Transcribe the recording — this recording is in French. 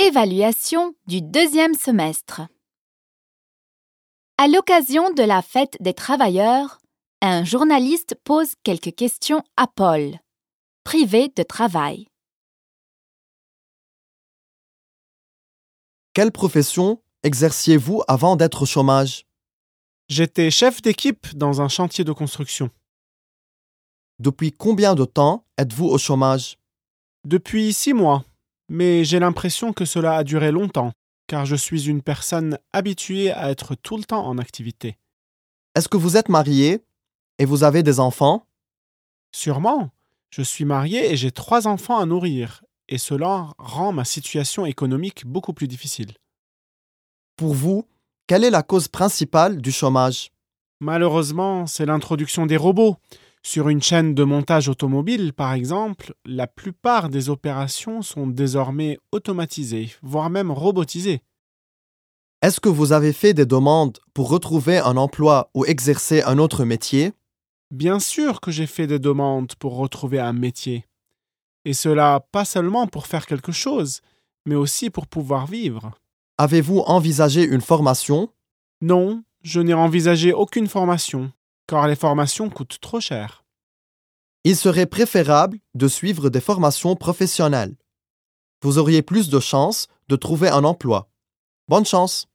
Évaluation du deuxième semestre. À l'occasion de la fête des travailleurs, un journaliste pose quelques questions à Paul, privé de travail. Quelle profession exerciez-vous avant d'être au chômage? J'étais chef d'équipe dans un chantier de construction. Depuis combien de temps êtes-vous au chômage? Depuis 6 mois, mais j'ai l'impression que cela a duré longtemps, car je suis une personne habituée à être tout le temps en activité. Est-ce que vous êtes marié et vous avez des enfants? Sûrement, je suis marié et j'ai 3 enfants à nourrir, et cela rend ma situation économique beaucoup plus difficile. Pour vous, quelle est la cause principale du chômage? Malheureusement, c'est l'introduction des robots. Sur une chaîne de montage automobile, par exemple, la plupart des opérations sont désormais automatisées, voire même robotisées. Est-ce que vous avez fait des demandes pour retrouver un emploi ou exercer un autre métier? Bien sûr que j'ai fait des demandes pour retrouver un métier. Et cela pas seulement pour faire quelque chose, mais aussi pour pouvoir vivre. Avez-vous envisagé une formation? Non, je n'ai envisagé aucune formation, car les formations coûtent trop cher. Il serait préférable de suivre des formations professionnelles. Vous auriez plus de chances de trouver un emploi. Bonne chance!